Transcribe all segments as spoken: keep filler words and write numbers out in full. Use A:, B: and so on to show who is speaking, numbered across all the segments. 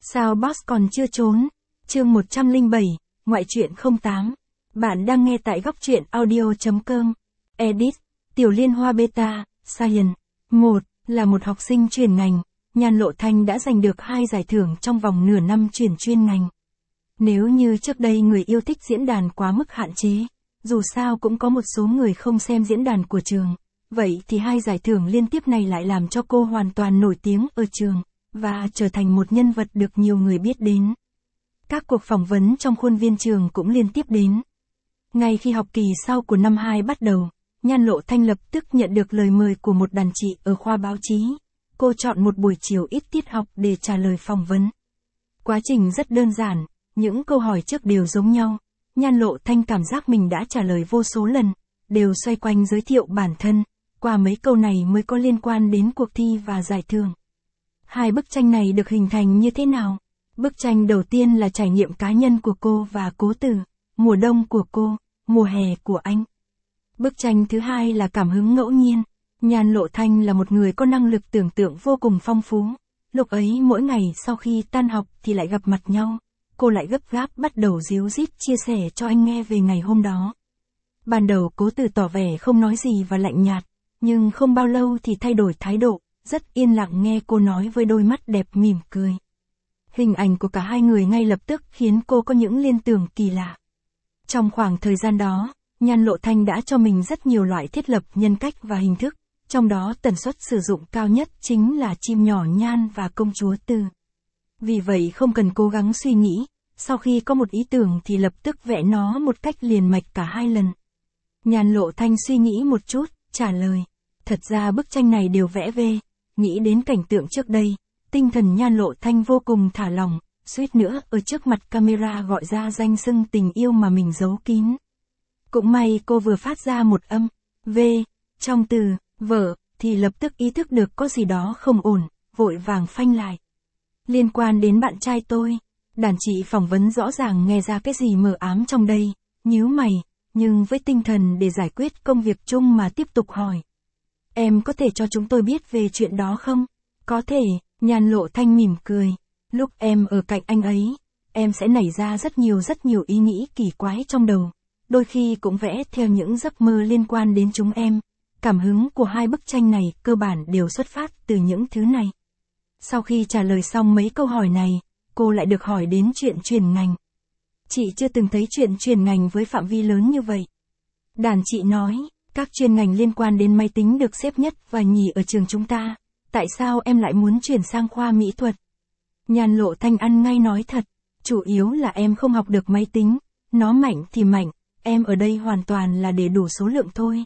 A: Sao boss còn chưa trốn? Chương một trăm lẻ bảy, ngoại truyện không tám. Bạn đang nghe tại góc truyện audio.com. Edit, Tiểu Liên Hoa Beta, Science. một. Là một học sinh chuyển ngành, Nhan Lộ Thanh đã giành được hai giải thưởng trong vòng nửa năm chuyển chuyên ngành. Nếu như trước đây người yêu thích diễn đàn quá mức hạn chế, dù sao cũng có một số người không xem diễn đàn của trường, vậy thì hai giải thưởng liên tiếp này lại làm cho cô hoàn toàn nổi tiếng ở trường, và trở thành một nhân vật được nhiều người biết đến. Các cuộc phỏng vấn trong khuôn viên trường cũng liên tiếp đến. Ngay khi học kỳ sau của năm hai bắt đầu, Nhan Lộ Thanh lập tức nhận được lời mời của một đàn chị ở khoa báo chí. Cô chọn một buổi chiều ít tiết học để trả lời phỏng vấn. Quá trình rất đơn giản, những câu hỏi trước đều giống nhau. Nhan Lộ Thanh cảm giác mình đã trả lời vô số lần, đều xoay quanh giới thiệu bản thân, qua mấy câu này mới có liên quan đến cuộc thi và giải thưởng. Hai bức tranh này được hình thành như thế nào? Bức tranh đầu tiên là trải nghiệm cá nhân của cô và Cố Tử, mùa đông của cô, mùa hè của anh. Bức tranh thứ hai là cảm hứng ngẫu nhiên. Nhan Lộ Thanh là một người có năng lực tưởng tượng vô cùng phong phú. Lúc ấy mỗi ngày sau khi tan học thì lại gặp mặt nhau, cô lại gấp gáp bắt đầu díu dít chia sẻ cho anh nghe về ngày hôm đó. Ban đầu Cố Tử tỏ vẻ không nói gì và lạnh nhạt, nhưng không bao lâu thì thay đổi thái độ, rất yên lặng nghe cô nói với đôi mắt đẹp mỉm cười. Hình ảnh của cả hai người ngay lập tức khiến cô có những liên tưởng kỳ lạ. Trong khoảng thời gian đó, Nhan Lộ Thanh đã cho mình rất nhiều loại thiết lập nhân cách và hình thức, trong đó tần suất sử dụng cao nhất chính là chim nhỏ Nhan và công chúa Từ. Vì vậy không cần cố gắng suy nghĩ, sau khi có một ý tưởng thì lập tức vẽ nó một cách liền mạch cả hai lần. Nhan Lộ Thanh suy nghĩ một chút, trả lời, thật ra bức tranh này đều vẽ về, nghĩ đến cảnh tượng trước đây, tinh thần Nhan Lộ Thanh vô cùng thả lỏng, suýt nữa ở trước mặt camera gọi ra danh xưng tình yêu mà mình giấu kín. Cũng may cô vừa phát ra một âm, V, trong từ, vợ, thì lập tức ý thức được có gì đó không ổn, vội vàng phanh lại. Liên quan đến bạn trai tôi, đàn chị phỏng vấn rõ ràng nghe ra cái gì mờ ám trong đây, nhíu mày, nhưng với tinh thần để giải quyết công việc chung mà tiếp tục hỏi. Em có thể cho chúng tôi biết về chuyện đó không? Có thể, Nhan Lộ Thanh mỉm cười. Lúc em ở cạnh anh ấy, em sẽ nảy ra rất nhiều rất nhiều ý nghĩ kỳ quái trong đầu. Đôi khi cũng vẽ theo những giấc mơ liên quan đến chúng em. Cảm hứng của hai bức tranh này cơ bản đều xuất phát từ những thứ này. Sau khi trả lời xong mấy câu hỏi này, cô lại được hỏi đến chuyện chuyển ngành. Chị chưa từng thấy chuyện chuyển ngành với phạm vi lớn như vậy. Đàn chị nói, các chuyên ngành liên quan đến máy tính được xếp nhất và nhì ở trường chúng ta. Tại sao em lại muốn chuyển sang khoa mỹ thuật? Nhan Lộ Thanh ăn ngay nói thật, chủ yếu là em không học được máy tính, nó mạnh thì mạnh, em ở đây hoàn toàn là để đủ số lượng thôi.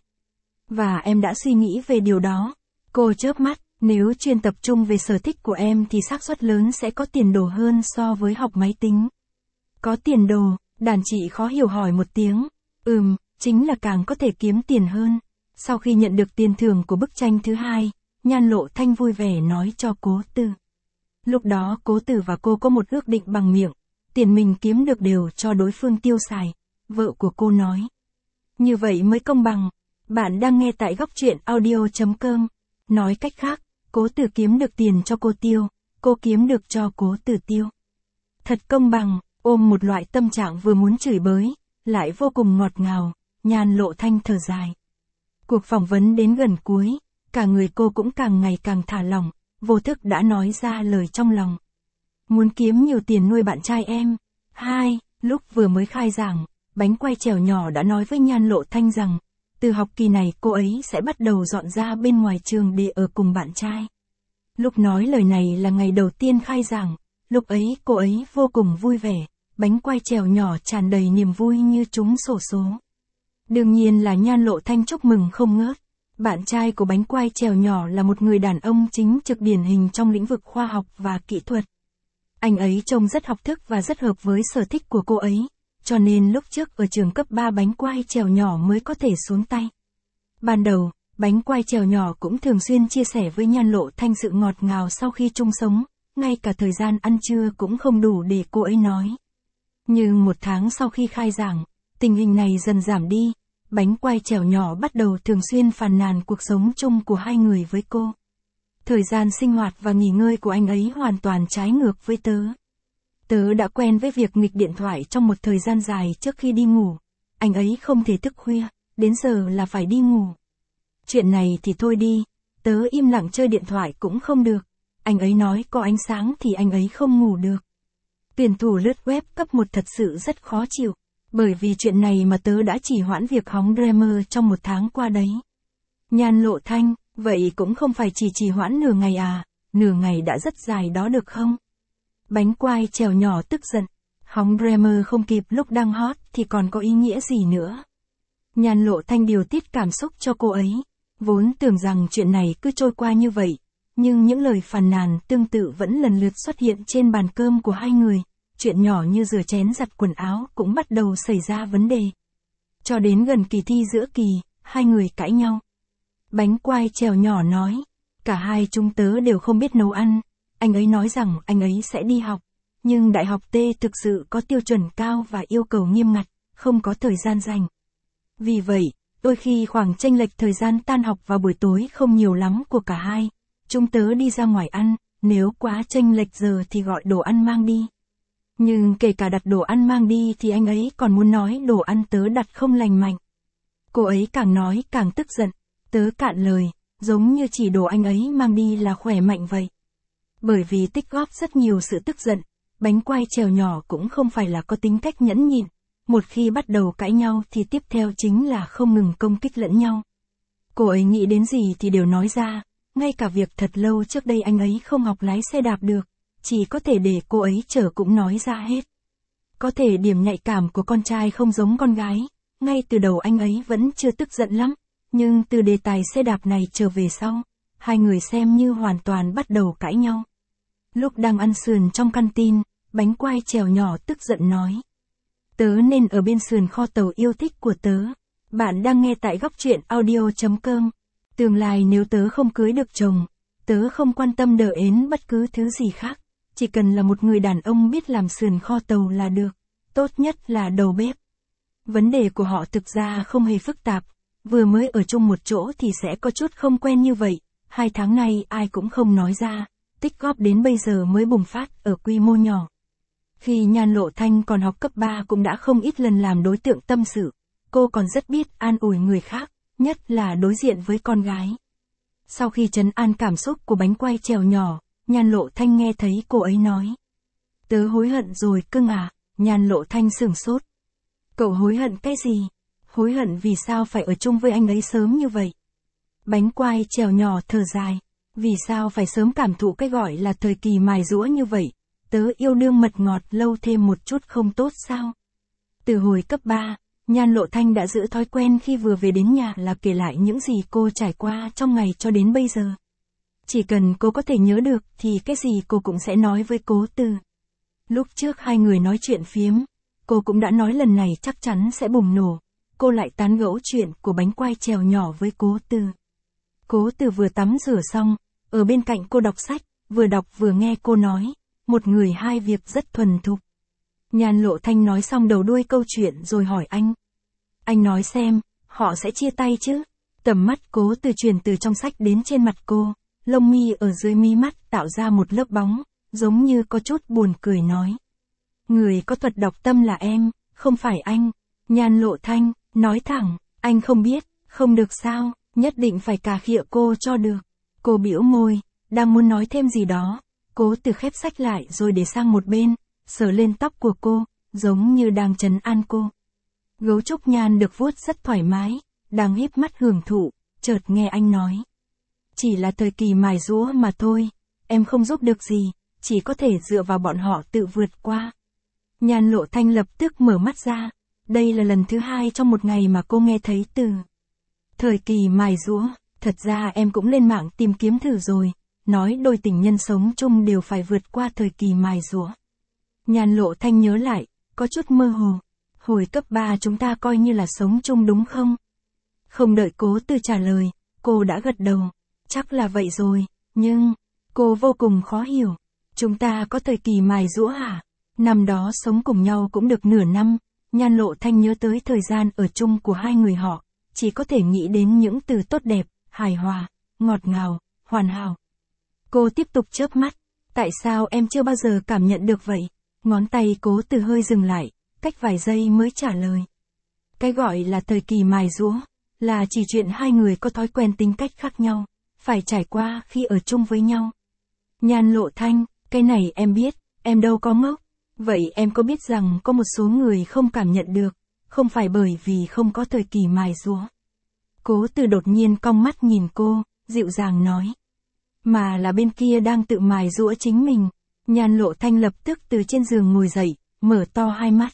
A: Và em đã suy nghĩ về điều đó. Cô chớp mắt, nếu chuyên tập trung về sở thích của em thì xác suất lớn sẽ có tiền đồ hơn so với học máy tính. Có tiền đồ, đàn chị khó hiểu hỏi một tiếng. Ừm, chính là càng có thể kiếm tiền hơn. Sau khi nhận được tiền thưởng của bức tranh thứ hai, Nhan Lộ Thanh vui vẻ nói cho Cố Tử. Lúc đó Cố Tử và cô có một ước định bằng miệng, tiền mình kiếm được đều cho đối phương tiêu xài, vợ của cô nói. Như vậy mới công bằng. Bạn đang nghe tại góc truyện audio.com. Nói cách khác, Cố Tử kiếm được tiền cho cô tiêu, cô kiếm được cho Cố Tử tiêu. Thật công bằng, ôm một loại tâm trạng vừa muốn chửi bới, lại vô cùng ngọt ngào, Nhan Lộ Thanh thở dài. Cuộc phỏng vấn đến gần cuối, cả người cô cũng càng ngày càng thả lỏng, vô thức đã nói ra lời trong lòng. Muốn kiếm nhiều tiền nuôi bạn trai em. Hai, lúc vừa mới khai giảng, bánh quai trèo nhỏ đã nói với Nhan Lộ Thanh rằng, từ học kỳ này cô ấy sẽ bắt đầu dọn ra bên ngoài trường để ở cùng bạn trai. Lúc nói lời này là ngày đầu tiên khai giảng, lúc ấy cô ấy vô cùng vui vẻ, bánh quai trèo nhỏ tràn đầy niềm vui như trúng xổ số. Đương nhiên là Nhan Lộ Thanh chúc mừng không ngớt. Bạn trai của bánh quai trèo nhỏ là một người đàn ông chính trực điển hình trong lĩnh vực khoa học và kỹ thuật. Anh ấy trông rất học thức và rất hợp với sở thích của cô ấy, cho nên lúc trước ở trường cấp ba bánh quai trèo nhỏ mới có thể xuống tay. Ban đầu, bánh quai trèo nhỏ cũng thường xuyên chia sẻ với Nhan Lộ Thanh sự ngọt ngào sau khi chung sống, ngay cả thời gian ăn trưa cũng không đủ để cô ấy nói. Nhưng một tháng sau khi khai giảng, tình hình này dần giảm đi. Bánh quai trèo nhỏ bắt đầu thường xuyên phàn nàn cuộc sống chung của hai người với cô. Thời gian sinh hoạt và nghỉ ngơi của anh ấy hoàn toàn trái ngược với tớ. Tớ đã quen với việc nghịch điện thoại trong một thời gian dài trước khi đi ngủ. Anh ấy không thể thức khuya, đến giờ là phải đi ngủ. Chuyện này thì thôi đi, tớ im lặng chơi điện thoại cũng không được. Anh ấy nói có ánh sáng thì anh ấy không ngủ được. Tuyển thủ lướt web cấp một thật sự rất khó chịu. Bởi vì chuyện này mà tớ đã chỉ hoãn việc hóng Dreamer trong một tháng qua đấy. Nhan Lộ Thanh, vậy cũng không phải chỉ trì hoãn nửa ngày à, nửa ngày đã rất dài đó được không? Bánh quai trèo nhỏ tức giận, hóng Dreamer không kịp lúc đang hot thì còn có ý nghĩa gì nữa. Nhan Lộ Thanh điều tiết cảm xúc cho cô ấy, vốn tưởng rằng chuyện này cứ trôi qua như vậy, nhưng những lời phàn nàn tương tự vẫn lần lượt xuất hiện trên bàn cơm của hai người. Chuyện nhỏ như rửa chén giặt quần áo cũng bắt đầu xảy ra vấn đề. Cho đến gần kỳ thi giữa kỳ, hai người cãi nhau. Bánh quai trèo nhỏ nói, cả hai chúng tớ đều không biết nấu ăn. Anh ấy nói rằng anh ấy sẽ đi học, nhưng đại học T thực sự có tiêu chuẩn cao và yêu cầu nghiêm ngặt, không có thời gian dành. Vì vậy, đôi khi khoảng chênh lệch thời gian tan học vào buổi tối không nhiều lắm của cả hai. Chúng tớ đi ra ngoài ăn, nếu quá chênh lệch giờ thì gọi đồ ăn mang đi. Nhưng kể cả đặt đồ ăn mang đi thì anh ấy còn muốn nói đồ ăn tớ đặt không lành mạnh. Cô ấy càng nói càng tức giận, tớ cạn lời, giống như chỉ đồ anh ấy mang đi là khỏe mạnh vậy. Bởi vì tích góp rất nhiều sự tức giận, bánh quai trèo nhỏ cũng không phải là có tính cách nhẫn nhịn. Một khi bắt đầu cãi nhau thì tiếp theo chính là không ngừng công kích lẫn nhau. Cô ấy nghĩ đến gì thì đều nói ra, ngay cả việc thật lâu trước đây anh ấy không học lái xe đạp được. Chỉ có thể để cô ấy chở cũng nói ra hết. Có thể điểm nhạy cảm của con trai không giống con gái, ngay từ đầu anh ấy vẫn chưa tức giận lắm, nhưng từ đề tài xe đạp này trở về sau, hai người xem như hoàn toàn bắt đầu cãi nhau. Lúc đang ăn sườn trong căn tin, bánh quai trèo nhỏ tức giận nói. Tớ nên ở bên sườn kho tàu yêu thích của tớ. Bạn đang nghe tại góc truyện audio chấm com. Tương lai nếu tớ không cưới được chồng, tớ không quan tâm đờ ến bất cứ thứ gì khác. Chỉ cần là một người đàn ông biết làm sườn kho tàu là được, tốt nhất là đầu bếp. Vấn đề của họ thực ra không hề phức tạp, vừa mới ở chung một chỗ thì sẽ có chút không quen như vậy, hai tháng nay ai cũng không nói ra, tích góp đến bây giờ mới bùng phát ở quy mô nhỏ. Khi Nhan Lộ Thanh còn học cấp ba cũng đã không ít lần làm đối tượng tâm sự, cô còn rất biết an ủi người khác, nhất là đối diện với con gái. Sau khi trấn an cảm xúc của bánh quai trèo nhỏ, Nhan Lộ Thanh nghe thấy cô ấy nói. Tớ hối hận rồi cưng à, Nhan Lộ Thanh sửng sốt. Cậu hối hận cái gì? Hối hận vì sao phải ở chung với anh ấy sớm như vậy? Bánh quai trèo nhỏ thở dài. Vì sao phải sớm cảm thụ cái gọi là thời kỳ mài giũa như vậy? Tớ yêu đương mật ngọt lâu thêm một chút không tốt sao? Từ hồi cấp ba, Nhan Lộ Thanh đã giữ thói quen khi vừa về đến nhà là kể lại những gì cô trải qua trong ngày cho đến bây giờ. Chỉ cần cô có thể nhớ được thì cái gì cô cũng sẽ nói với Cố Từ. Lúc trước hai người nói chuyện phiếm, cô cũng đã nói lần này chắc chắn sẽ bùng nổ. Cô lại tán gẫu chuyện của bánh quai trèo nhỏ với Cố Từ. Cố Từ vừa tắm rửa xong, ở bên cạnh cô đọc sách, vừa đọc vừa nghe cô nói, một người hai việc rất thuần thục. Nhan Lộ Thanh nói xong đầu đuôi câu chuyện rồi hỏi anh. Anh nói xem, họ sẽ chia tay chứ? Tầm mắt Cố Từ chuyển từ trong sách đến trên mặt cô, lông mi ở dưới mí mắt tạo ra một lớp bóng, giống như có chút buồn cười nói. Người có thuật đọc tâm là em, không phải anh. Nhan Lộ Thanh, nói thẳng, anh không biết, không được sao, nhất định phải cà khịa cô cho được. Cô bĩu môi, đang muốn nói thêm gì đó, Cố Từ khép sách lại rồi để sang một bên, sờ lên tóc của cô, giống như đang trấn an cô. Gấu trúc Nhan được vuốt rất thoải mái, đang híp mắt hưởng thụ, chợt nghe anh nói. Chỉ là thời kỳ mài giũa mà thôi, em không giúp được gì, chỉ có thể dựa vào bọn họ tự vượt qua. Nhan Lộ Thanh lập tức mở mắt ra, đây là lần thứ hai trong một ngày mà cô nghe thấy từ thời kỳ mài giũa. Thật ra em cũng lên mạng tìm kiếm thử rồi, nói đôi tình nhân sống chung đều phải vượt qua thời kỳ mài giũa. Nhan Lộ Thanh nhớ lại, có chút mơ hồ. Hồi cấp ba chúng ta coi như là sống chung đúng không? Không đợi Cố Từ trả lời, cô đã gật đầu. Chắc là vậy rồi, nhưng, cô vô cùng khó hiểu. Chúng ta có thời kỳ mài giũa hả? Năm đó sống cùng nhau cũng được nửa năm, Nhan Lộ Thanh nhớ tới thời gian ở chung của hai người họ, chỉ có thể nghĩ đến những từ tốt đẹp, hài hòa, ngọt ngào, hoàn hảo. Cô tiếp tục chớp mắt, tại sao em chưa bao giờ cảm nhận được vậy? Ngón tay Cố Từ hơi dừng lại, cách vài giây mới trả lời. Cái gọi là thời kỳ mài giũa, là chỉ chuyện hai người có thói quen tính cách khác nhau, phải trải qua khi ở chung với nhau. Nhan Lộ Thanh, cái này em biết, em đâu có ngốc. Vậy em có biết rằng có một số người không cảm nhận được, không phải bởi vì không có thời kỳ mài giũa. Cố Từ đột nhiên cong mắt nhìn cô, dịu dàng nói. Mà là bên kia đang tự mài giũa chính mình. Nhan Lộ Thanh lập tức từ trên giường ngồi dậy, mở to hai mắt.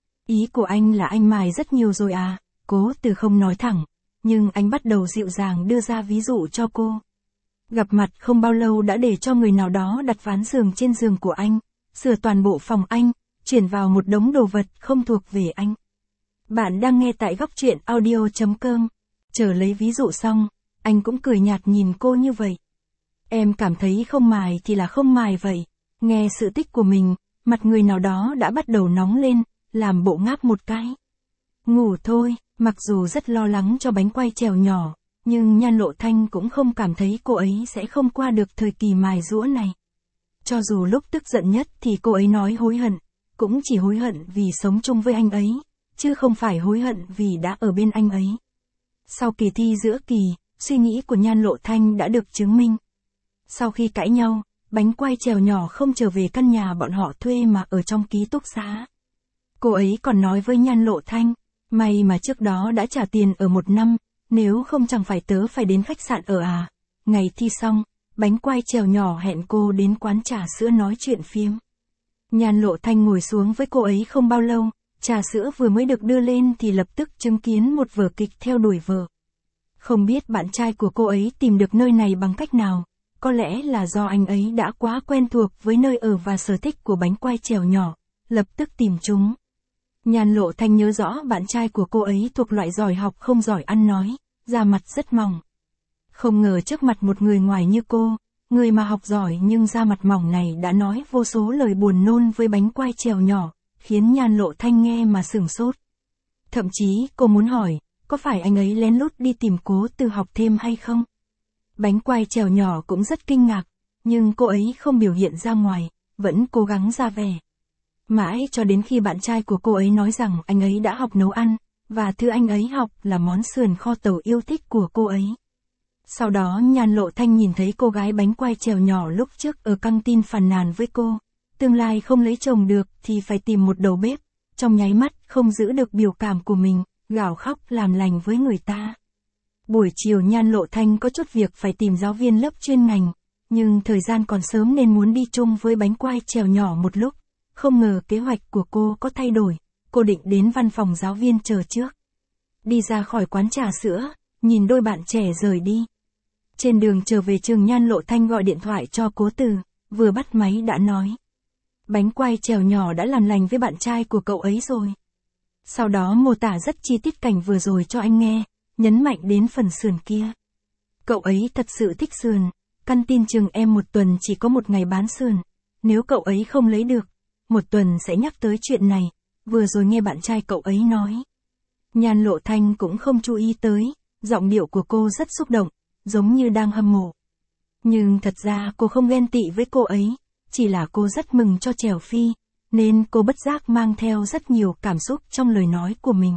A: Ý của anh là anh mài rất nhiều rồi à? Cố Từ không nói thẳng, nhưng anh bắt đầu dịu dàng đưa ra ví dụ cho cô. Gặp mặt không bao lâu đã để cho người nào đó đặt ván giường trên giường của anh, sửa toàn bộ phòng anh, chuyển vào một đống đồ vật không thuộc về anh. Bạn đang nghe tại góc truyện audio chấm com. Chờ lấy ví dụ xong, anh cũng cười nhạt nhìn cô như vậy. Em cảm thấy không mài thì là không mài vậy. Nghe sự tích của mình, mặt người nào đó đã bắt đầu nóng lên, làm bộ ngáp một cái. Ngủ thôi, mặc dù rất lo lắng cho bánh quai trèo nhỏ, nhưng Nhan Lộ Thanh cũng không cảm thấy cô ấy sẽ không qua được thời kỳ mài giũa này. Cho dù lúc tức giận nhất thì cô ấy nói hối hận, cũng chỉ hối hận vì sống chung với anh ấy, chứ không phải hối hận vì đã ở bên anh ấy. Sau kỳ thi giữa kỳ, suy nghĩ của Nhan Lộ Thanh đã được chứng minh. Sau khi cãi nhau, bánh quai trèo nhỏ không trở về căn nhà bọn họ thuê mà ở trong ký túc xá. Cô ấy còn nói với Nhan Lộ Thanh, may mà trước đó đã trả tiền ở một năm, nếu không chẳng phải tớ phải đến khách sạn ở à. Ngày thi xong, bánh quai trèo nhỏ hẹn cô đến quán trà sữa nói chuyện phiếm. Nhan Lộ Thanh ngồi xuống với cô ấy không bao lâu, trà sữa vừa mới được đưa lên thì lập tức chứng kiến một vở kịch theo đuổi vợ. Không biết bạn trai của cô ấy tìm được nơi này bằng cách nào, có lẽ là do anh ấy đã quá quen thuộc với nơi ở và sở thích của bánh quai trèo nhỏ, lập tức tìm chúng. Nhan Lộ Thanh nhớ rõ bạn trai của cô ấy thuộc loại giỏi học không giỏi ăn nói, da mặt rất mỏng. Không ngờ trước mặt một người ngoài như cô, người mà học giỏi nhưng da mặt mỏng này đã nói vô số lời buồn nôn với bánh quai trèo nhỏ, khiến Nhan Lộ Thanh nghe mà sửng sốt. Thậm chí cô muốn hỏi, có phải anh ấy lén lút đi tìm Cố Từ học thêm hay không? Bánh quai trèo nhỏ cũng rất kinh ngạc, nhưng cô ấy không biểu hiện ra ngoài, vẫn cố gắng ra vẻ. Mãi cho đến khi bạn trai của cô ấy nói rằng anh ấy đã học nấu ăn, và thứ anh ấy học là món sườn kho tàu yêu thích của cô ấy. Sau đó Nhan Lộ Thanh nhìn thấy cô gái bánh quai trèo nhỏ lúc trước ở căng tin phàn nàn với cô, tương lai không lấy chồng được thì phải tìm một đầu bếp, trong nháy mắt không giữ được biểu cảm của mình, gào khóc làm lành với người ta. Buổi chiều Nhan Lộ Thanh có chút việc phải tìm giáo viên lớp chuyên ngành, nhưng thời gian còn sớm nên muốn đi chung với bánh quai trèo nhỏ một lúc. Không ngờ kế hoạch của cô có thay đổi, cô định đến văn phòng giáo viên chờ trước. Đi ra khỏi quán trà sữa, nhìn đôi bạn trẻ rời đi. Trên đường trở về trường Nhan Lộ Thanh gọi điện thoại cho Cố Từ, vừa bắt máy đã nói. Bánh quai trèo nhỏ đã làm lành với bạn trai của cậu ấy rồi. Sau đó mô tả rất chi tiết cảnh vừa rồi cho anh nghe, nhấn mạnh đến phần sườn kia. Cậu ấy thật sự thích sườn, căn tin trường em một tuần chỉ có một ngày bán sườn, nếu cậu ấy không lấy được, một tuần sẽ nhắc tới chuyện này, vừa rồi nghe bạn trai cậu ấy nói. Nhan Lộ Thanh cũng không chú ý tới, giọng điệu của cô rất xúc động, giống như đang hâm mộ. Nhưng thật ra cô không ghen tị với cô ấy, chỉ là cô rất mừng cho Trèo Phi, nên cô bất giác mang theo rất nhiều cảm xúc trong lời nói của mình.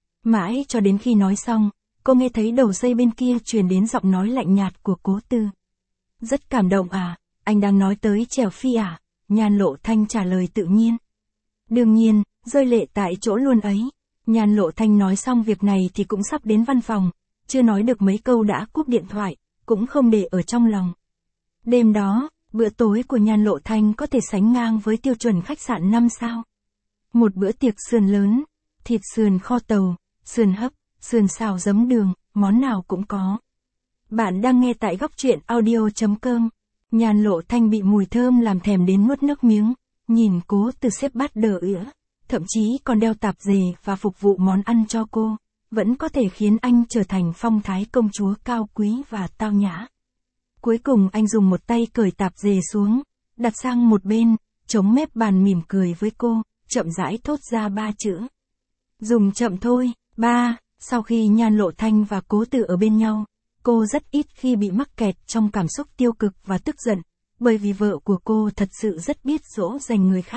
A: Mãi cho đến khi nói xong, cô nghe thấy đầu dây bên kia truyền đến giọng nói lạnh nhạt của Cố Từ. Rất cảm động à, anh đang nói tới Trèo Phi à? Nhan Lộ Thanh trả lời tự nhiên. Đương nhiên, rơi lệ tại chỗ luôn ấy. Nhan Lộ Thanh nói xong việc này thì cũng sắp đến văn phòng, chưa nói được mấy câu đã cúp điện thoại, cũng không để ở trong lòng. Đêm đó, bữa tối của Nhan Lộ Thanh có thể sánh ngang với tiêu chuẩn khách sạn năm sao. Một bữa tiệc sườn lớn, thịt sườn kho tàu, sườn hấp, sườn xào giấm đường, món nào cũng có. Bạn đang nghe tại góc truyện audio chấm com. Nhan Lộ Thanh bị mùi thơm làm thèm đến nuốt nước miếng, nhìn Cố Từ xếp bát đỡ ỉa, thậm chí còn đeo tạp dề và phục vụ món ăn cho cô, vẫn có thể khiến anh trở thành phong thái công chúa cao quý và tao nhã. Cuối cùng anh dùng một tay cởi tạp dề xuống, đặt sang một bên, chống mép bàn mỉm cười với cô, chậm rãi thốt ra ba chữ. Dùng chậm thôi, ba. Sau khi Nhan Lộ Thanh và Cố Từ ở bên nhau, cô rất ít khi bị mắc kẹt trong cảm xúc tiêu cực và tức giận, bởi vì vợ của cô thật sự rất biết dỗ dành người khác,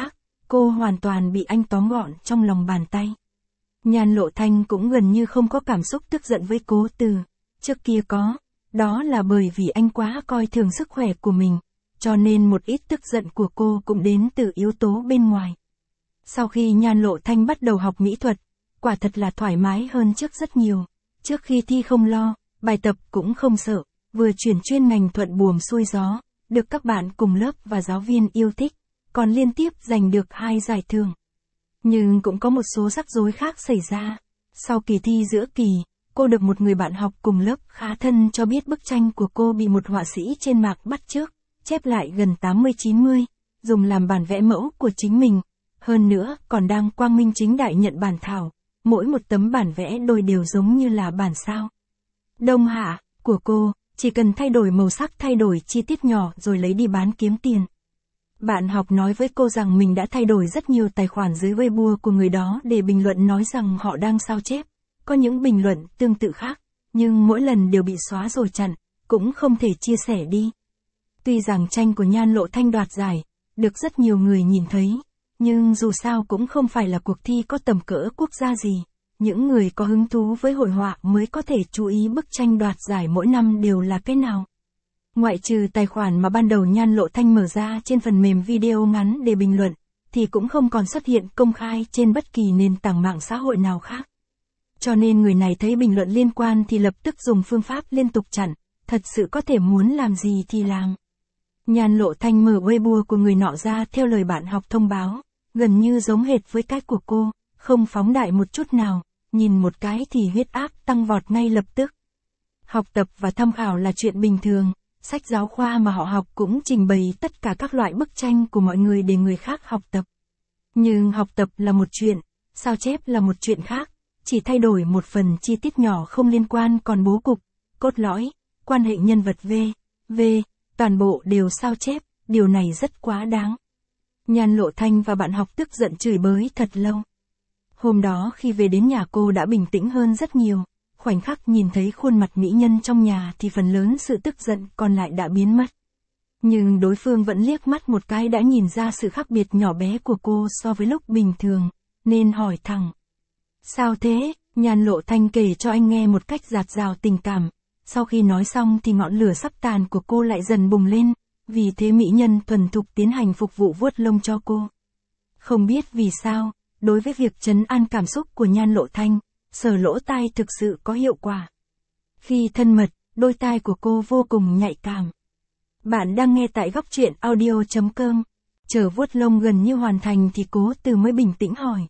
A: cô hoàn toàn bị anh tóm gọn trong lòng bàn tay. Nhan Lộ Thanh cũng gần như không có cảm xúc tức giận với Cố Từ, trước kia có, đó là bởi vì anh quá coi thường sức khỏe của mình, cho nên một ít tức giận của cô cũng đến từ yếu tố bên ngoài. Sau khi Nhan Lộ Thanh bắt đầu học mỹ thuật, quả thật là thoải mái hơn trước rất nhiều, trước khi thi không lo, bài tập cũng không sợ, vừa chuyển chuyên ngành thuận buồm xuôi gió, được các bạn cùng lớp và giáo viên yêu thích, còn liên tiếp giành được hai giải thưởng. Nhưng cũng có một số rắc rối khác xảy ra. Sau kỳ thi giữa kỳ, cô được một người bạn học cùng lớp khá thân cho biết bức tranh của cô bị một họa sĩ trên mạng bắt chước, chép lại gần tám mươi chín mươi, dùng làm bản vẽ mẫu của chính mình, hơn nữa còn đang quang minh chính đại nhận bản thảo, mỗi một tấm bản vẽ đôi đều giống như là bản sao. Đông hạ, của cô, chỉ cần thay đổi màu sắc thay đổi chi tiết nhỏ rồi lấy đi bán kiếm tiền. Bạn học nói với cô rằng mình đã thay đổi rất nhiều tài khoản dưới Weibo của người đó để bình luận nói rằng họ đang sao chép. Có những bình luận tương tự khác, nhưng mỗi lần đều bị xóa rồi chặn, cũng không thể chia sẻ đi. Tuy rằng tranh của Nhan Lộ Thanh đoạt giải, được rất nhiều người nhìn thấy, nhưng dù sao cũng không phải là cuộc thi có tầm cỡ quốc gia gì. Những người có hứng thú với hội họa mới có thể chú ý bức tranh đoạt giải mỗi năm đều là cái nào. Ngoại trừ tài khoản mà ban đầu Nhan Lộ Thanh mở ra trên phần mềm video ngắn để bình luận, thì cũng không còn xuất hiện công khai trên bất kỳ nền tảng mạng xã hội nào khác. Cho nên người này thấy bình luận liên quan thì lập tức dùng phương pháp liên tục chặn, thật sự có thể muốn làm gì thì làm. Nhan Lộ Thanh mở Weibo của người nọ ra theo lời bạn học thông báo, gần như giống hệt với cái của cô, không phóng đại một chút nào, nhìn một cái thì huyết áp tăng vọt ngay lập tức. Học tập và tham khảo là chuyện bình thường, sách giáo khoa mà họ học cũng trình bày tất cả các loại bức tranh của mọi người để người khác học tập. Nhưng học tập là một chuyện, sao chép là một chuyện khác, chỉ thay đổi một phần chi tiết nhỏ không liên quan còn bố cục, cốt lõi, quan hệ nhân vật v, v, toàn bộ đều sao chép, điều này rất quá đáng. Nhan Lộ Thanh và bạn học tức giận chửi bới thật lâu. Hôm đó khi về đến nhà cô đã bình tĩnh hơn rất nhiều, khoảnh khắc nhìn thấy khuôn mặt mỹ nhân trong nhà thì phần lớn sự tức giận còn lại đã biến mất. Nhưng đối phương vẫn liếc mắt một cái đã nhìn ra sự khác biệt nhỏ bé của cô so với lúc bình thường, nên hỏi thẳng. Sao thế? Nhan Lộ Thanh kể cho anh nghe một cách dạt dào tình cảm. Sau khi nói xong thì ngọn lửa sắp tàn của cô lại dần bùng lên, vì thế mỹ nhân thuần thục tiến hành phục vụ vuốt lông cho cô. Không biết vì sao, đối với việc trấn an cảm xúc của Nhan Lộ Thanh, sờ lỗ tai thực sự có hiệu quả. Khi thân mật, đôi tai của cô vô cùng nhạy cảm. Bạn đang nghe tại góc truyện audio chấm com. Chờ vuốt lông gần như hoàn thành thì Cố Từ mới bình tĩnh hỏi.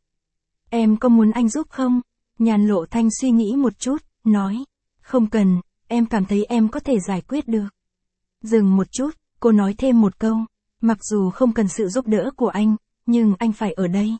A: Em có muốn anh giúp không? Nhan Lộ Thanh suy nghĩ một chút, nói. Không cần, em cảm thấy em có thể giải quyết được. Dừng một chút, cô nói thêm một câu. Mặc dù không cần sự giúp đỡ của anh, nhưng anh phải ở đây.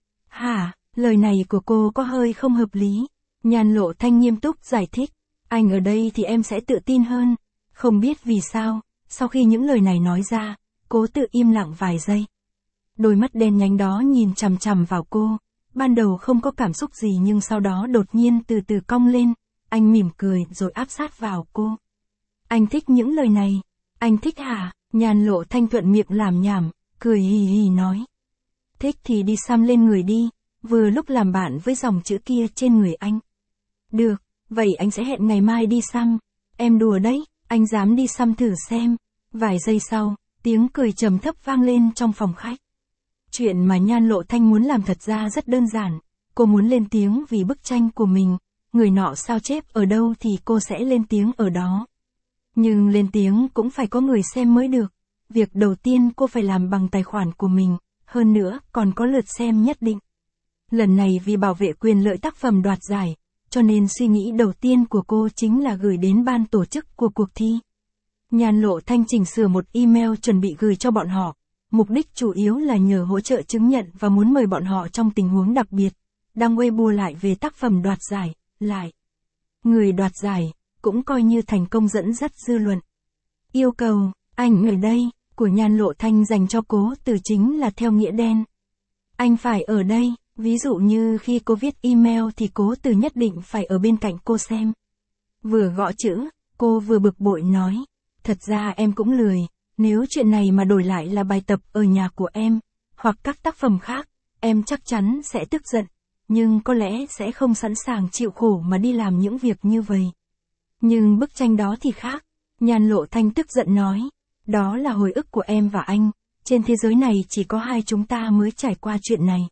A: Hả? Lời này của cô có hơi không hợp lý. Nhan Lộ Thanh nghiêm túc giải thích. Anh ở đây thì em sẽ tự tin hơn. Không biết vì sao, sau khi những lời này nói ra, Cố Tự im lặng vài giây. Đôi mắt đen nhánh đó nhìn chằm chằm vào cô. Ban đầu không có cảm xúc gì nhưng sau đó đột nhiên từ từ cong lên. Anh mỉm cười rồi áp sát vào cô. Anh thích những lời này. Anh thích hả? Nhan Lộ Thanh thuận miệng làm nhảm, cười hì hì nói. Thích thì đi xăm lên người đi, vừa lúc làm bạn với dòng chữ kia trên người anh. Được, vậy anh sẽ hẹn ngày mai đi xăm. Em đùa đấy, anh dám đi xăm thử xem. Vài giây sau, tiếng cười trầm thấp vang lên trong phòng khách. Chuyện mà Nhan Lộ Thanh muốn làm thật ra rất đơn giản. Cô muốn lên tiếng vì bức tranh của mình. Người nọ sao chép ở đâu thì cô sẽ lên tiếng ở đó. Nhưng lên tiếng cũng phải có người xem mới được. Việc đầu tiên cô phải làm bằng tài khoản của mình, hơn nữa còn có lượt xem nhất định. Lần này vì bảo vệ quyền lợi tác phẩm đoạt giải, cho nên suy nghĩ đầu tiên của cô chính là gửi đến ban tổ chức của cuộc thi. Nhan Lộ Thanh chỉnh sửa một email chuẩn bị gửi cho bọn họ. Mục đích chủ yếu là nhờ hỗ trợ chứng nhận và muốn mời bọn họ trong tình huống đặc biệt. Đăng Weibo lại về tác phẩm đoạt giải, lại. Người đoạt giải, cũng coi như thành công dẫn dắt dư luận. Yêu cầu, anh ở đây, của Nhan Lộ Thanh dành cho Cố Từ chính là theo nghĩa đen. Anh phải ở đây, ví dụ như khi cô viết email thì Cố Từ nhất định phải ở bên cạnh cô xem. Vừa gõ chữ, cô vừa bực bội nói. Thật ra em cũng lười, nếu chuyện này mà đổi lại là bài tập ở nhà của em, hoặc các tác phẩm khác, em chắc chắn sẽ tức giận, nhưng có lẽ sẽ không sẵn sàng chịu khổ mà đi làm những việc như vậy. Nhưng bức tranh đó thì khác, Nhan Lộ Thanh tức giận nói, đó là hồi ức của em và anh, trên thế giới này chỉ có hai chúng ta mới trải qua chuyện này.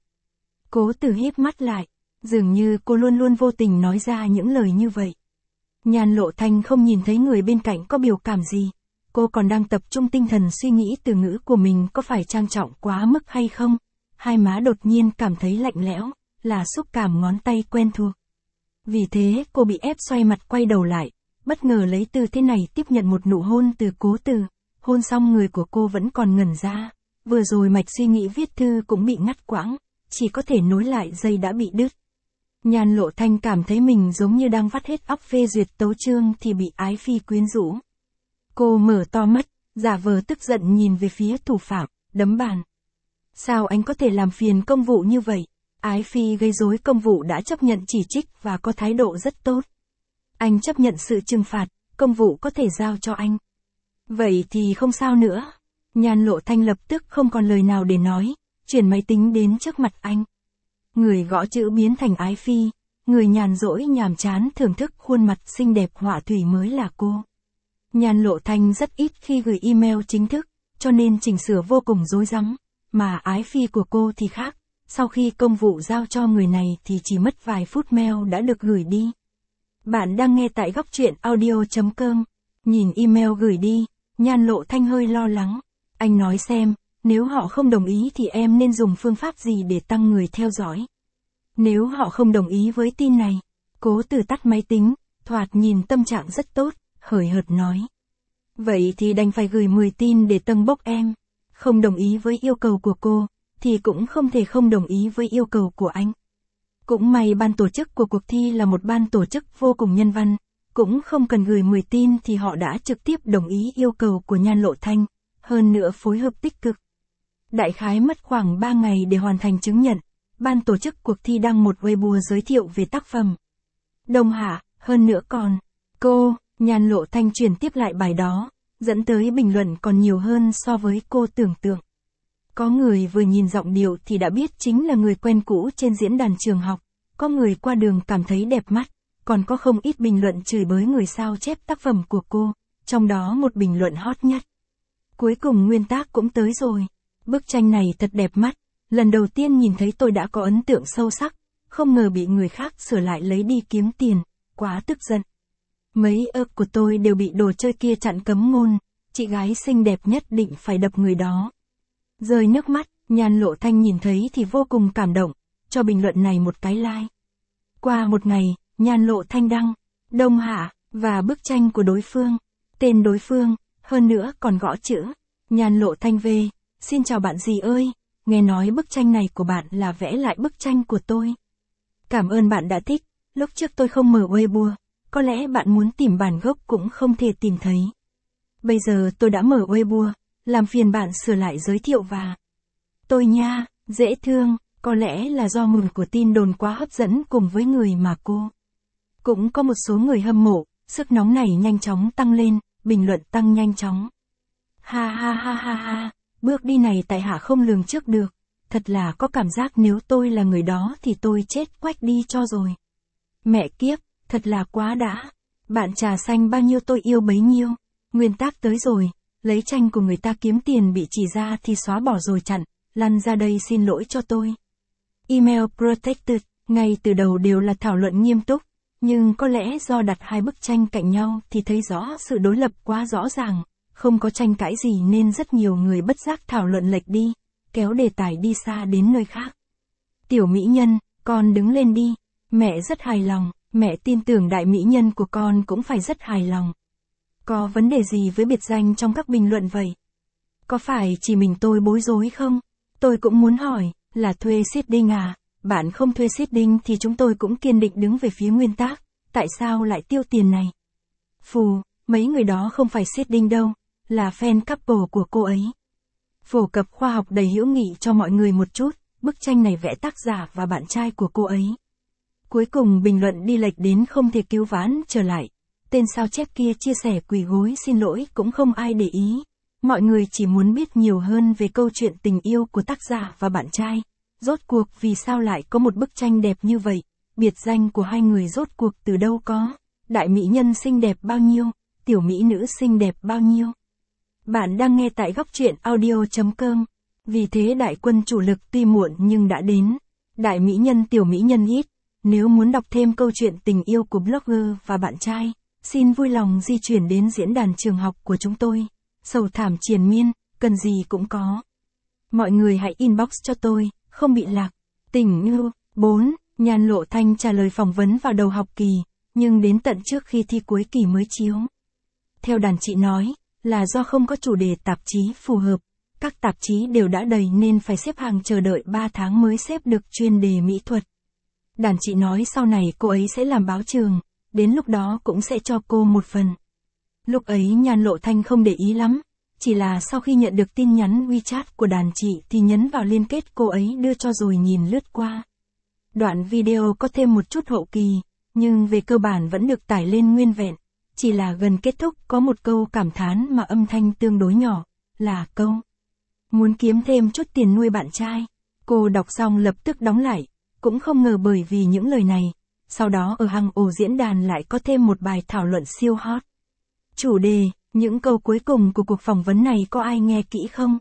A: Cố Tử híp mắt lại, dường như cô luôn luôn vô tình nói ra những lời như vậy. Nhan Lộ Thanh không nhìn thấy người bên cạnh có biểu cảm gì, cô còn đang tập trung tinh thần suy nghĩ từ ngữ của mình có phải trang trọng quá mức hay không. Hai má đột nhiên cảm thấy lạnh lẽo, là xúc cảm ngón tay quen thuộc. Vì thế cô bị ép xoay mặt quay đầu lại, bất ngờ lấy tư thế này tiếp nhận một nụ hôn từ Cố Tử. Hôn xong người của cô vẫn còn ngẩn ra, vừa rồi mạch suy nghĩ viết thư cũng bị ngắt quãng, chỉ có thể nối lại dây đã bị đứt. Nhan Lộ Thanh cảm thấy mình giống như đang vắt hết óc phê duyệt tấu chương thì bị Ái Phi quyến rũ. Cô mở to mắt, giả vờ tức giận nhìn về phía thủ phạm, đấm bàn. Sao anh có thể làm phiền công vụ như vậy? Ái Phi gây rối công vụ đã chấp nhận chỉ trích và có thái độ rất tốt. Anh chấp nhận sự trừng phạt, công vụ có thể giao cho anh. Vậy thì không sao nữa. Nhan Lộ Thanh lập tức không còn lời nào để nói, chuyển máy tính đến trước mặt anh. Người gõ chữ biến thành Ái Phi, người nhàn rỗi nhàm chán thưởng thức khuôn mặt xinh đẹp họa thủy mới là cô. Nhan Lộ Thanh rất ít khi gửi email chính thức, cho nên chỉnh sửa vô cùng rối rắm, mà Ái Phi của cô thì khác, sau khi công vụ giao cho người này thì chỉ mất vài phút mail đã được gửi đi. Bạn đang nghe tại góc truyện audio chấm com, nhìn email gửi đi, Nhan Lộ Thanh hơi lo lắng, anh nói xem, nếu họ không đồng ý thì em nên dùng phương pháp gì để tăng người theo dõi. Nếu họ không đồng ý với tin này, Cố Tử tắt máy tính, thoạt nhìn tâm trạng rất tốt, hời hợt nói. Vậy thì đành phải gửi mười tin để tâng bốc em. Không đồng ý với yêu cầu của cô, thì cũng không thể không đồng ý với yêu cầu của anh. Cũng may ban tổ chức của cuộc thi là một ban tổ chức vô cùng nhân văn, cũng không cần gửi mười tin thì họ đã trực tiếp đồng ý yêu cầu của Nhan Lộ Thanh, hơn nữa phối hợp tích cực. Đại khái mất khoảng ba ngày để hoàn thành chứng nhận, ban tổ chức cuộc thi đăng một Weibo giới thiệu về tác phẩm. Đông Hạ, hơn nữa còn, cô, Nhan Lộ Thanh truyền tiếp lại bài đó, dẫn tới bình luận còn nhiều hơn so với cô tưởng tượng. Có người vừa nhìn giọng điệu thì đã biết chính là người quen cũ trên diễn đàn trường học, có người qua đường cảm thấy đẹp mắt, còn có không ít bình luận chửi bới người sao chép tác phẩm của cô, trong đó một bình luận hot nhất. Cuối cùng nguyên tác cũng tới rồi. Bức tranh này thật đẹp mắt, lần đầu tiên nhìn thấy tôi đã có ấn tượng sâu sắc, không ngờ bị người khác sửa lại lấy đi kiếm tiền, quá tức giận. Mấy ớt của tôi đều bị đồ chơi kia chặn cấm ngôn, chị gái xinh đẹp nhất định phải đập người đó. Rơi nước mắt, Nhan Lộ Thanh nhìn thấy thì vô cùng cảm động, cho bình luận này một cái like. Qua một ngày, Nhan Lộ Thanh đăng, Đông Hạ, và bức tranh của đối phương, tên đối phương, hơn nữa còn gõ chữ, Nhan Lộ Thanh về, xin chào bạn gì ơi, nghe nói bức tranh này của bạn là vẽ lại bức tranh của tôi. Cảm ơn bạn đã thích, lúc trước tôi không mở Weibo, có lẽ bạn muốn tìm bản gốc cũng không thể tìm thấy. Bây giờ tôi đã mở Weibo, làm phiền bạn sửa lại giới thiệu và... Tôi nha, dễ thương, có lẽ là do mùi của tin đồn quá hấp dẫn cùng với người mà cô. Cũng có một số người hâm mộ, sức nóng này nhanh chóng tăng lên, bình luận tăng nhanh chóng. Ha ha ha ha ha, bước đi này tại hạ không lường trước được, thật là có cảm giác nếu tôi là người đó thì tôi chết quách đi cho rồi. Mẹ kiếp, thật là quá đã, bạn trà xanh bao nhiêu tôi yêu bấy nhiêu, nguyên tác tới rồi, lấy tranh của người ta kiếm tiền bị chỉ ra thì xóa bỏ rồi chặn, lăn ra đây xin lỗi cho tôi. Email protected, ngay từ đầu đều là thảo luận nghiêm túc, nhưng có lẽ do đặt hai bức tranh cạnh nhau thì thấy rõ sự đối lập quá rõ ràng, không có tranh cãi gì nên rất nhiều người bất giác thảo luận lệch đi, kéo đề tài đi xa đến nơi khác. Tiểu mỹ nhân, con đứng lên đi, mẹ rất hài lòng, mẹ tin tưởng đại mỹ nhân của con cũng phải rất hài lòng. Có vấn đề gì với biệt danh trong các bình luận vậy? Có phải chỉ mình tôi bối rối không? Tôi cũng muốn hỏi, là thuê seeding à? Bạn không thuê seeding thì chúng tôi cũng kiên định đứng về phía nguyên tác, tại sao lại tiêu tiền này? Phù, mấy người đó không phải seeding đâu, là fan couple của cô ấy. Phổ cập khoa học đầy hữu nghị cho mọi người một chút, bức tranh này vẽ tác giả và bạn trai của cô ấy. Cuối cùng bình luận đi lệch đến không thể cứu vãn trở lại. Tên sao chép kia chia sẻ quỳ gối xin lỗi cũng không ai để ý. Mọi người chỉ muốn biết nhiều hơn về câu chuyện tình yêu của tác giả và bạn trai. Rốt cuộc vì sao lại có một bức tranh đẹp như vậy? Biệt danh của hai người rốt cuộc từ đâu có? Đại mỹ nhân xinh đẹp bao nhiêu? Tiểu mỹ nữ xinh đẹp bao nhiêu? Bạn đang nghe tại góc truyện audio chấm com. Vì thế đại quân chủ lực tuy muộn nhưng đã đến. Đại mỹ nhân tiểu mỹ nhân ít. Nếu muốn đọc thêm câu chuyện tình yêu của blogger và bạn trai, xin vui lòng di chuyển đến diễn đàn trường học của chúng tôi. Sầu thảm triền miên, cần gì cũng có. Mọi người hãy inbox cho tôi, không bị lạc. Tình yêu. bốn. Nhan Lộ Thanh trả lời phỏng vấn vào đầu học kỳ, nhưng đến tận trước khi thi cuối kỳ mới chiếu. Theo đàn chị nói, là do không có chủ đề tạp chí phù hợp. Các tạp chí đều đã đầy nên phải xếp hàng chờ đợi ba tháng mới xếp được chuyên đề mỹ thuật. Đàn chị nói sau này cô ấy sẽ làm báo trường, đến lúc đó cũng sẽ cho cô một phần. Lúc ấy Nhan Lộ Thanh không để ý lắm, chỉ là sau khi nhận được tin nhắn WeChat của đàn chị thì nhấn vào liên kết cô ấy đưa cho rồi nhìn lướt qua. Đoạn video có thêm một chút hậu kỳ, nhưng về cơ bản vẫn được tải lên nguyên vẹn, chỉ là gần kết thúc có một câu cảm thán mà âm thanh tương đối nhỏ, là câu muốn kiếm thêm chút tiền nuôi bạn trai. Cô đọc xong lập tức đóng lại, cũng không ngờ bởi vì những lời này, sau đó ở hàng ổ diễn đàn lại có thêm một bài thảo luận siêu hot. Chủ đề, những câu cuối cùng của cuộc phỏng vấn này có ai nghe kỹ không?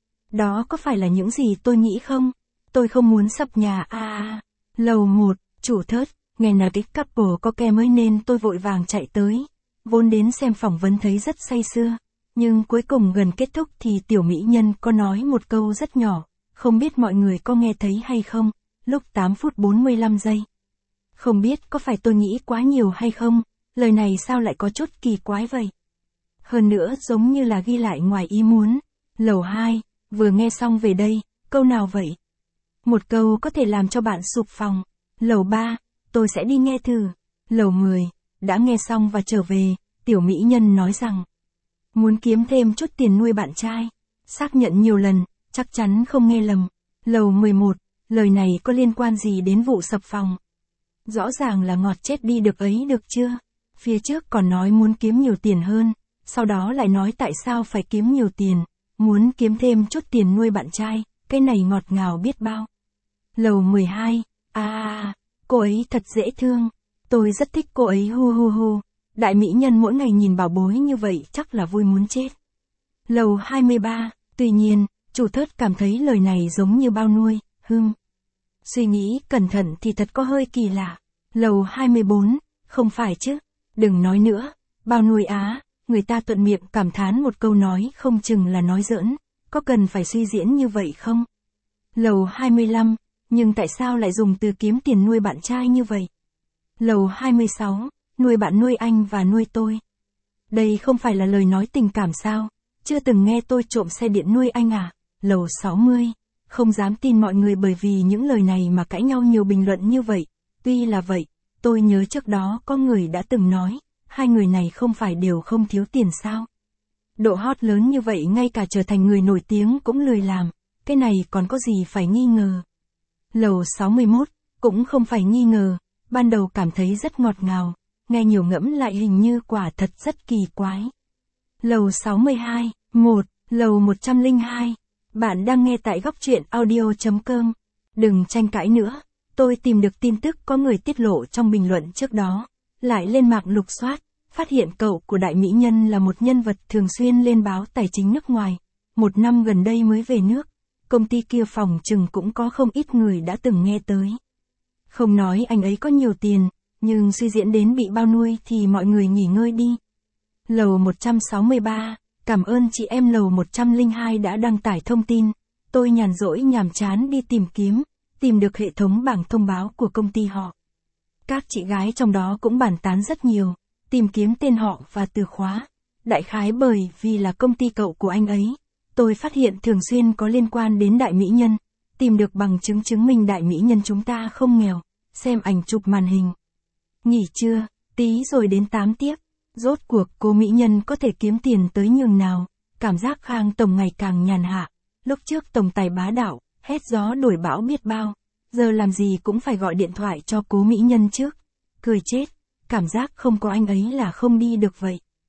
A: Đó có phải là những gì tôi nghĩ không? Tôi không muốn sập nhà a à, Lầu một, chủ thớt, ngày nào cái couple có ke mới nên tôi vội vàng chạy tới. Vốn đến xem phỏng vấn thấy rất say sưa, nhưng cuối cùng gần kết thúc thì tiểu mỹ nhân có nói một câu rất nhỏ, không biết mọi người có nghe thấy hay không, lúc tám phút bốn mươi lăm giây. Không biết có phải tôi nghĩ quá nhiều hay không, lời này sao lại có chút kỳ quái vậy? Hơn nữa giống như là ghi lại ngoài ý muốn. Lầu hai, vừa nghe xong về đây, câu nào vậy? Một câu có thể làm cho bạn sụp phòng. Lầu ba, tôi sẽ đi nghe thử. Lầu mười, đã nghe xong và trở về, tiểu mỹ nhân nói rằng muốn kiếm thêm chút tiền nuôi bạn trai. Xác nhận nhiều lần, chắc chắn không nghe lầm. Lầu mười một, lời này có liên quan gì đến vụ sập phòng? Rõ ràng là ngọt chết đi được ấy được chưa? Phía trước còn nói muốn kiếm nhiều tiền hơn, sau đó lại nói tại sao phải kiếm nhiều tiền, muốn kiếm thêm chút tiền nuôi bạn trai, cái này ngọt ngào biết bao. Lầu mười hai, à, cô ấy thật dễ thương, tôi rất thích cô ấy hu hu hu, đại mỹ nhân mỗi ngày nhìn bảo bối như vậy chắc là vui muốn chết. Lầu hai mươi ba, tuy nhiên, chủ thớt cảm thấy lời này giống như bao nuôi, hừm. Suy nghĩ cẩn thận thì thật có hơi kỳ lạ. Lầu hai mươi bốn, không phải chứ, đừng nói nữa, bao nuôi á, người ta thuận miệng cảm thán một câu nói không chừng là nói giỡn, có cần phải suy diễn như vậy không? Lầu hai mươi lăm, nhưng tại sao lại dùng từ kiếm tiền nuôi bạn trai như vậy? Lầu hai mươi sáu, nuôi bạn nuôi anh và nuôi tôi. Đây không phải là lời nói tình cảm sao? Chưa từng nghe tôi trộm xe điện nuôi anh à? Lầu sáu mươi, không dám tin mọi người bởi vì những lời này mà cãi nhau nhiều bình luận như vậy. Tuy là vậy, tôi nhớ trước đó có người đã từng nói, hai người này không phải đều không thiếu tiền sao? Độ hot lớn như vậy ngay cả trở thành người nổi tiếng cũng lười làm, cái này còn có gì phải nghi ngờ. Lầu sáu mươi mốt, cũng không phải nghi ngờ, ban đầu cảm thấy rất ngọt ngào, nghe nhiều ngẫm lại hình như quả thật rất kỳ quái. Lầu sáu mươi hai, một, lầu một trăm lẻ hai, bạn đang nghe tại góc truyện audio chấm com. Đừng tranh cãi nữa, tôi tìm được tin tức có người tiết lộ trong bình luận trước đó, lại lên mạng lục soát, phát hiện cậu của đại mỹ nhân là một nhân vật thường xuyên lên báo tài chính nước ngoài, một năm gần đây mới về nước, công ty kia phòng chừng cũng có không ít người đã từng nghe tới. Không nói anh ấy có nhiều tiền, nhưng suy diễn đến bị bao nuôi thì mọi người nghỉ ngơi đi. Lầu một trăm sáu mươi ba, cảm ơn chị em lầu một trăm lẻ hai đã đăng tải thông tin, tôi nhàn rỗi nhàm chán đi tìm kiếm, tìm được hệ thống bảng thông báo của công ty họ. Các chị gái trong đó cũng bàn tán rất nhiều, tìm kiếm tên họ và từ khóa. Đại khái bởi vì là công ty cậu của anh ấy, tôi phát hiện thường xuyên có liên quan đến đại mỹ nhân, tìm được bằng chứng chứng minh đại mỹ nhân chúng ta không nghèo, xem ảnh chụp màn hình. Nghỉ trưa, tí rồi đến tám tiếp, rốt cuộc cô mỹ nhân có thể kiếm tiền tới nhường nào, cảm giác Khang Tổng ngày càng nhàn hạ, lúc trước Tổng tài bá đạo, hét gió đổi bão biết bao, giờ làm gì cũng phải gọi điện thoại cho cố mỹ nhân trước, cười chết, cảm giác không có anh ấy là không đi được vậy.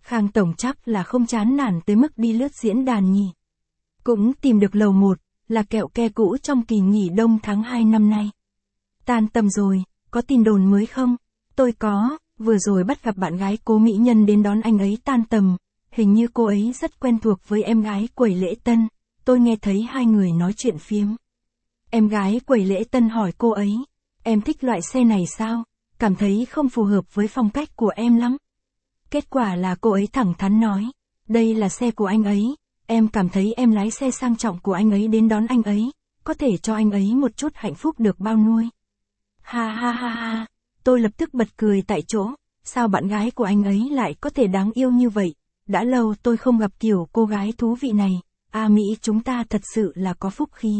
A: Khang Tổng chắc là không chán nản tới mức đi lướt diễn đàn nhỉ. Cũng tìm được lầu một, là kẹo ke cũ trong kỳ nghỉ đông tháng hai năm nay. Tan tầm rồi, có tin đồn mới không? Tôi có, vừa rồi bắt gặp bạn gái Cố Mỹ Nhân đến đón anh ấy tan tầm, hình như cô ấy rất quen thuộc với em gái quầy lễ tân, tôi nghe thấy hai người nói chuyện phiếm. Em gái quầy lễ tân hỏi cô ấy, em thích loại xe này sao? Cảm thấy không phù hợp với phong cách của em lắm. Kết quả là cô ấy thẳng thắn nói, đây là xe của anh ấy, em cảm thấy em lái xe sang trọng của anh ấy đến đón anh ấy, có thể cho anh ấy một chút hạnh phúc được bao nuôi. Ha ha ha ha, tôi lập tức bật cười tại chỗ, sao bạn gái của anh ấy lại có thể đáng yêu như vậy, đã lâu tôi không gặp kiểu cô gái thú vị này, A Mỹ chúng ta thật sự là có phúc khí.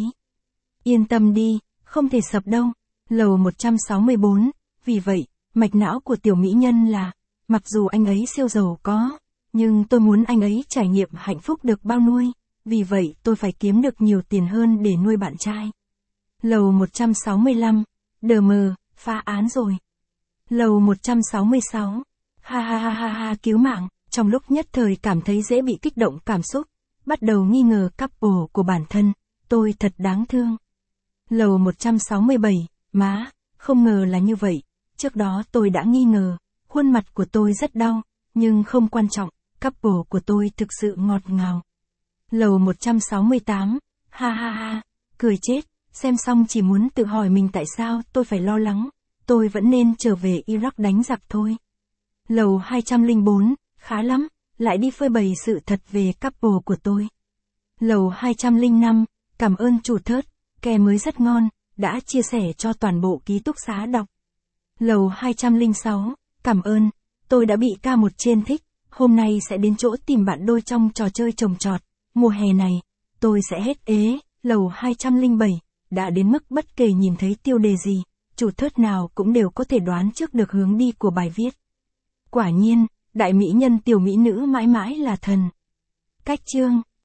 A: Yên tâm đi, không thể sập đâu. Lầu một trăm sáu mươi bốn, vì vậy, mạch não của tiểu mỹ nhân là, mặc dù anh ấy siêu giàu có, nhưng tôi muốn anh ấy trải nghiệm hạnh phúc được bao nuôi, vì vậy tôi phải kiếm được nhiều tiền hơn để nuôi bạn trai. Lầu một trăm sáu mươi lăm, đờ mờ, phá án rồi. Lầu một trăm sáu mươi sáu, ha ha ha ha ha cứu mạng, trong lúc nhất thời cảm thấy dễ bị kích động cảm xúc, bắt đầu nghi ngờ couple của bản thân, tôi thật đáng thương. Lầu một trăm sáu mươi bảy, má, không ngờ là như vậy, trước đó tôi đã nghi ngờ, khuôn mặt của tôi rất đau, nhưng không quan trọng, couple của tôi thực sự ngọt ngào. Lầu một trăm sáu mươi tám, ha ha ha, cười chết, xem xong chỉ muốn tự hỏi mình tại sao tôi phải lo lắng, tôi vẫn nên trở về Iraq đánh giặc thôi. Lầu hai trăm lẻ bốn, khá lắm, lại đi phơi bày sự thật về couple của tôi. Lầu hai trăm lẻ năm, cảm ơn chủ thớt, ke mới rất ngon, đã chia sẻ cho toàn bộ ký túc xá đọc. Lầu hai trăm lẻ sáu, cảm ơn, tôi đã bị ca một trên thích, hôm nay sẽ đến chỗ tìm bạn đôi trong trò chơi trồng trọt, mùa hè này, tôi sẽ hết ế. Lầu hai trăm lẻ bảy, đã đến mức bất kể nhìn thấy tiêu đề gì, chủ thớt nào cũng đều có thể đoán trước được hướng đi của bài viết. Quả nhiên, đại mỹ nhân tiểu mỹ nữ mãi mãi là thần. Cách chương